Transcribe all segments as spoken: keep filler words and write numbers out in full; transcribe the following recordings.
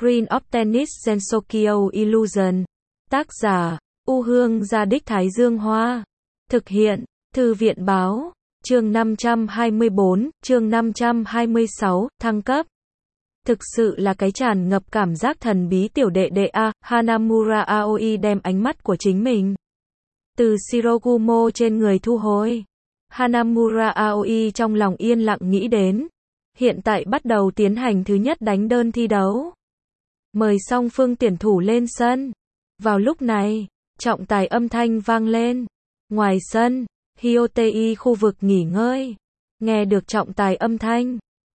Green of Tennis Gensokyo Illusion. Tác giả, U Hương Gia Đích Thái Dương Hoa. Thực hiện, Thư viện Báo. Chương năm trăm hai mươi bốn, chương năm trăm hai mươi sáu, thăng cấp. Thực sự là cái tràn ngập cảm giác thần bí tiểu đệ đệ A, Hanamura Aoi đem ánh mắt của chính mình từ Shirogumo trên người thu hồi. Hanamura Aoi trong lòng yên lặng nghĩ đến, hiện tại bắt đầu tiến hành thứ nhất đánh đơn thi đấu. Mời song phương tuyển thủ lên sân. Vào lúc này, trọng tài âm thanh vang lên. Ngoài sân, Hyotei khu vực nghỉ ngơi. Nghe được trọng tài âm thanh,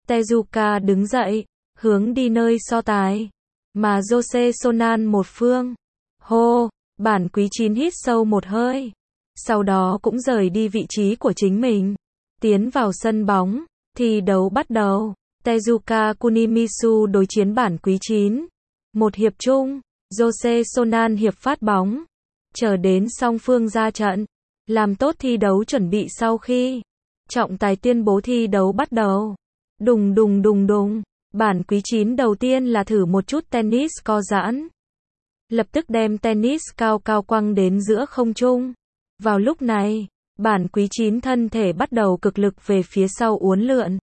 Tezuka đứng dậy, hướng đi nơi so tài. Mà Jose Sonan một phương. Hô, bản quý chín hít sâu một hơi. Sau đó cũng rời đi vị trí của chính mình. Tiến vào sân bóng, thi đấu bắt đầu. Tezuka Kunimisu đối chiến bản quý chín. Một hiệp chung, Jose Sonan hiệp phát bóng. Chờ đến song phương ra trận, làm tốt thi đấu chuẩn bị sau khi trọng tài tuyên bố thi đấu bắt đầu. Đùng đùng đùng đùng, bản quý chín đầu tiên là thử một chút tennis co giãn. Lập tức đem tennis cao cao quăng đến giữa không trung. Vào lúc này, bản quý chín thân thể bắt đầu cực lực về phía sau uốn lượn.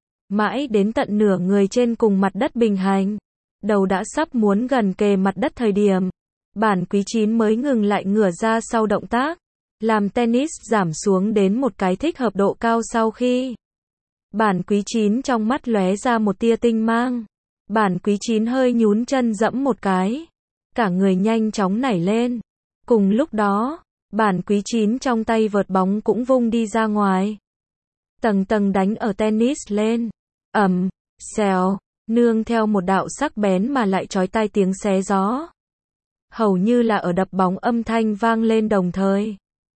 Mãi đến tận nửa người trên cùng mặt đất bình hành. Đầu đã sắp muốn gần kề mặt đất thời điểm. Bản quý chín mới ngừng lại ngửa ra sau động tác. Làm tennis giảm xuống đến một cái thích hợp độ cao sau khi. Bản quý chín trong mắt lóe ra một tia tinh mang. Bản quý chín hơi nhún chân dẫm một cái. Cả người nhanh chóng nảy lên. Cùng lúc đó, bản quý chín trong tay vợt bóng cũng vung đi ra ngoài. Tầng tầng đánh ở tennis lên. Ầm, xèo, nương theo một đạo sắc bén mà lại chói tai tiếng xé gió. Hầu như là ở đập bóng âm thanh vang lên đồng thời.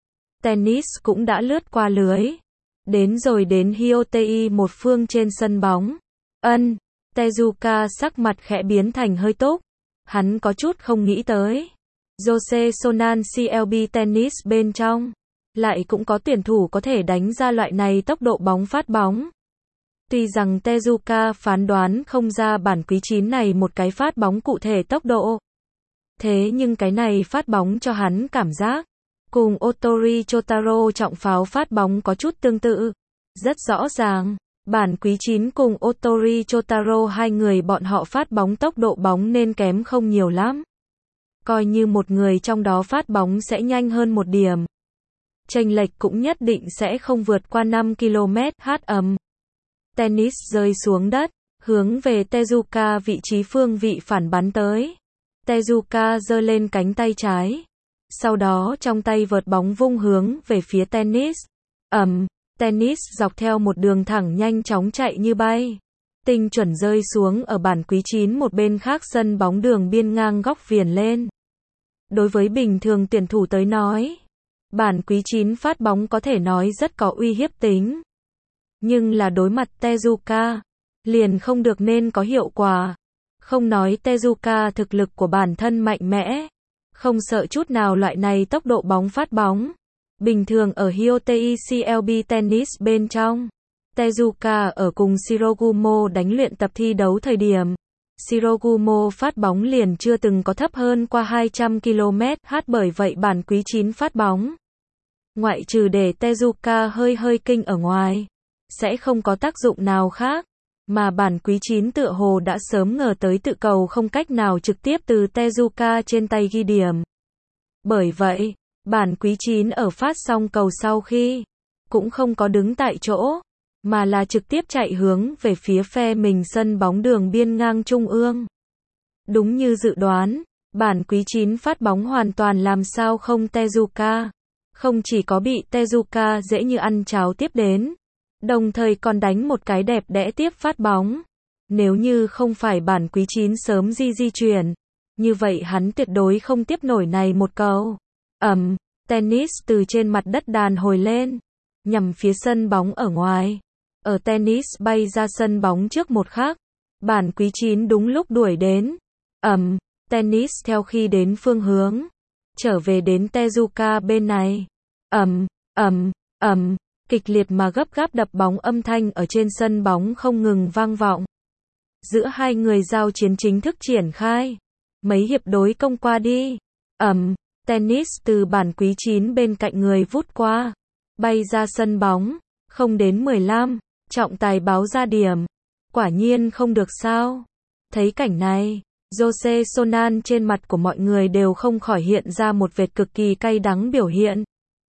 Tennis cũng đã lướt qua lưới. Đến rồi đến Hyotei một phương trên sân bóng. Ân, Tezuka sắc mặt khẽ biến thành hơi túc. Hắn có chút không nghĩ tới. Jose Sonan xê lờ bê Tennis bên trong. Lại cũng có tuyển thủ có thể đánh ra loại này tốc độ bóng phát bóng. Tuy rằng Tezuka phán đoán không ra bản quý chín này một cái phát bóng cụ thể tốc độ. Thế nhưng cái này phát bóng cho hắn cảm giác. Cùng Otori Chotaro trọng pháo phát bóng có chút tương tự. Rất rõ ràng, bản quý chín cùng Otori Chotaro hai người bọn họ phát bóng tốc độ bóng nên kém không nhiều lắm. Coi như một người trong đó phát bóng sẽ nhanh hơn một điểm. Chênh lệch cũng nhất định sẽ không vượt qua năm ki lô mét h ầm. Tennis rơi xuống đất, hướng về Tezuka vị trí phương vị phản bắn tới. Tezuka giơ lên cánh tay trái. Sau đó trong tay vợt bóng vung hướng về phía tennis. Ầm, tennis dọc theo một đường thẳng nhanh chóng chạy như bay. Tinh chuẩn rơi xuống ở bản quý chín một bên khác sân bóng đường biên ngang góc viền lên. Đối với bình thường tuyển thủ tới nói, bản quý chín phát bóng có thể nói rất có uy hiếp tính. Nhưng là đối mặt Tezuka, liền không được nên có hiệu quả. Không nói Tezuka thực lực của bản thân mạnh mẽ, không sợ chút nào loại này tốc độ bóng phát bóng. Bình thường ở Hyotei xê lờ bê Tennis bên trong, Tezuka ở cùng Shirogumo đánh luyện tập thi đấu thời điểm. Shirogumo phát bóng liền chưa từng có thấp hơn qua hai trăm ki lô mét h, bởi vậy bản quý chín phát bóng. Ngoại trừ để Tezuka hơi hơi kinh ở ngoài, sẽ không có tác dụng nào khác. Mà bản quý chín tựa hồ đã sớm ngờ tới tự cầu không cách nào trực tiếp từ Tezuka trên tay ghi điểm. Bởi vậy, bản quý chín ở phát xong cầu sau khi, cũng không có đứng tại chỗ, mà là trực tiếp chạy hướng về phía phe mình sân bóng đường biên ngang trung ương. Đúng như dự đoán, bản quý chín phát bóng hoàn toàn làm sao không Tezuka. Không chỉ có bị Tezuka dễ như ăn cháo tiếp đến, đồng thời còn đánh một cái đẹp đẽ tiếp phát bóng. Nếu như không phải bản quý chín sớm di di chuyển, như vậy hắn tuyệt đối không tiếp nổi này một cầu. Ầm, tennis từ trên mặt đất đàn hồi lên, nhằm phía sân bóng ở ngoài. Ở tennis bay ra sân bóng trước một khắc, bản quý chín đúng lúc đuổi đến. Ầm, tennis theo khi đến phương hướng, trở về đến Tezuka bên này. Ầm, ầm, ầm. Kịch liệt mà gấp gáp đập bóng âm thanh ở trên sân bóng không ngừng vang vọng. giữa hai người giao chiến chính thức triển khai. Mấy hiệp đối công qua đi. Ầm, tennis từ bản quý chín bên cạnh người vút qua. Bay ra sân bóng. Không đến mười lăm. Trọng tài báo ra điểm. Quả nhiên không được sao. Thấy cảnh này, Jose Sonan trên mặt của mọi người đều không khỏi hiện ra một vệt cực kỳ cay đắng biểu hiện.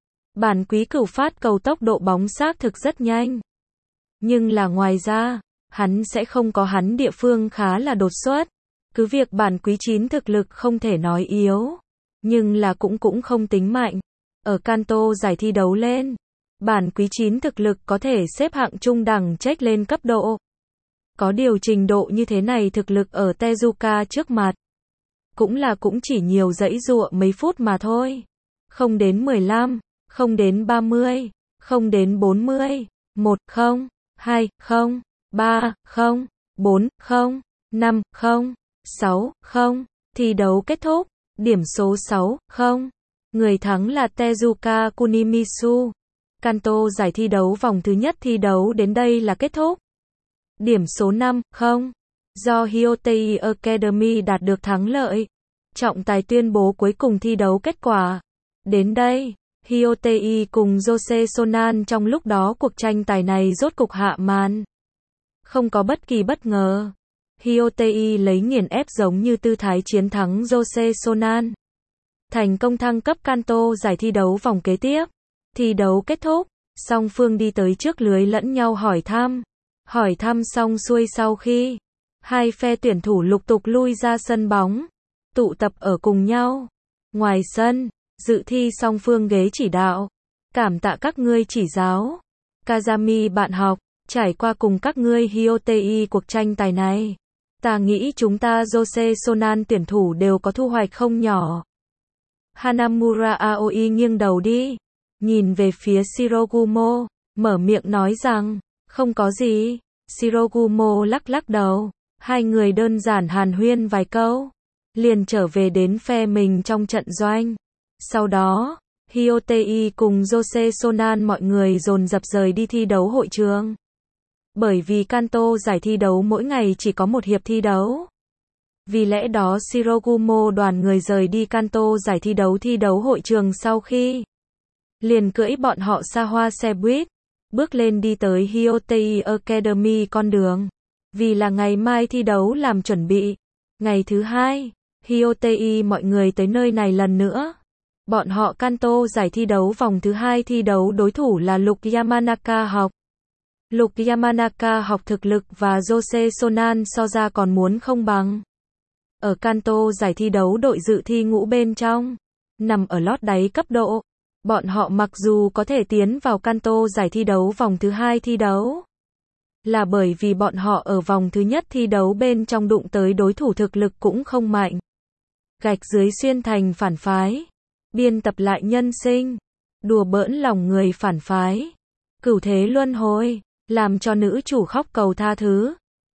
Bản quý cửu phát cầu tốc độ bóng xác thực rất nhanh. Nhưng là ngoài ra, hắn sẽ không có hắn địa phương khá là đột xuất. Cứ việc bản quý chín thực lực không thể nói yếu, nhưng là cũng cũng không tính mạnh. Ở Kanto giải thi đấu lên, bản quý chín thực lực có thể xếp hạng trung đẳng trách lên cấp độ. Có điều trình độ như thế này thực lực ở Tezuka trước mặt. Cũng là cũng chỉ nhiều dãy dụa mấy phút mà thôi. Không đến mười lăm, không đến ba mươi, không đến bốn mươi, một không, hai không, ba không, bốn không, năm không, sáu không. Thi đấu kết thúc. Điểm số sáu không. Người thắng là Tezuka Kunimisu. Kanto giải thi đấu vòng thứ nhất thi đấu đến đây là kết thúc. Điểm số năm không. Do Hyotei Academy đạt được thắng lợi. Trọng tài tuyên bố cuối cùng thi đấu kết quả. Đến đây, Hyotei cùng Jose Sonan trong lúc đó cuộc tranh tài này rốt cục hạ màn. Không có bất kỳ bất ngờ. Hyotei lấy nghiền ép giống như tư thái chiến thắng Jose Sonan. Thành công thăng cấp Kanto giải thi đấu vòng kế tiếp. Thi đấu kết thúc, song phương đi tới trước lưới lẫn nhau hỏi thăm. Hỏi thăm xong xuôi sau khi hai phe tuyển thủ lục tục lui ra sân bóng, tụ tập ở cùng nhau. Ngoài sân, dự thi song phương ghế chỉ đạo. Cảm tạ các ngươi chỉ giáo. Kazami bạn học, trải qua cùng các ngươi Hyotei cuộc tranh tài này. Ta nghĩ chúng ta Jose Sonan tuyển thủ đều có thu hoạch không nhỏ. Hanamura Aoi nghiêng đầu đi, nhìn về phía Shirogumo, mở miệng nói rằng, không có gì. Shirogumo lắc lắc đầu, hai người đơn giản hàn huyên vài câu, liền trở về đến phe mình trong trận doanh. Sau đó, Hyotei cùng Jose Sonan mọi người dồn dập rời đi thi đấu hội trường. Bởi vì Kanto giải thi đấu mỗi ngày chỉ có một hiệp thi đấu. Vì lẽ đó Shirogumo đoàn người rời đi Kanto giải thi đấu thi đấu hội trường sau khi liền cưỡi bọn họ xa hoa xe buýt, bước lên đi tới Hyotei Academy con đường. Vì là ngày mai thi đấu làm chuẩn bị. Ngày thứ hai, Hyotei mọi người tới nơi này lần nữa. Bọn họ Kanto giải thi đấu vòng thứ hai thi đấu đối thủ là Lục Yamanaka học. Lục Yamanaka học thực lực và Jose Sonan so ra còn muốn không bằng. Ở Kanto giải thi đấu đội dự thi ngũ bên trong, nằm ở lót đáy cấp độ. Bọn họ mặc dù có thể tiến vào Kanto giải thi đấu vòng thứ hai thi đấu, là bởi vì bọn họ ở vòng thứ nhất thi đấu bên trong đụng tới đối thủ thực lực cũng không mạnh. Gạch dưới xuyên thành phản phái, biên tập lại nhân sinh, đùa bỡn lòng người phản phái, cửu thế luân hồi, làm cho nữ chủ khóc cầu tha thứ.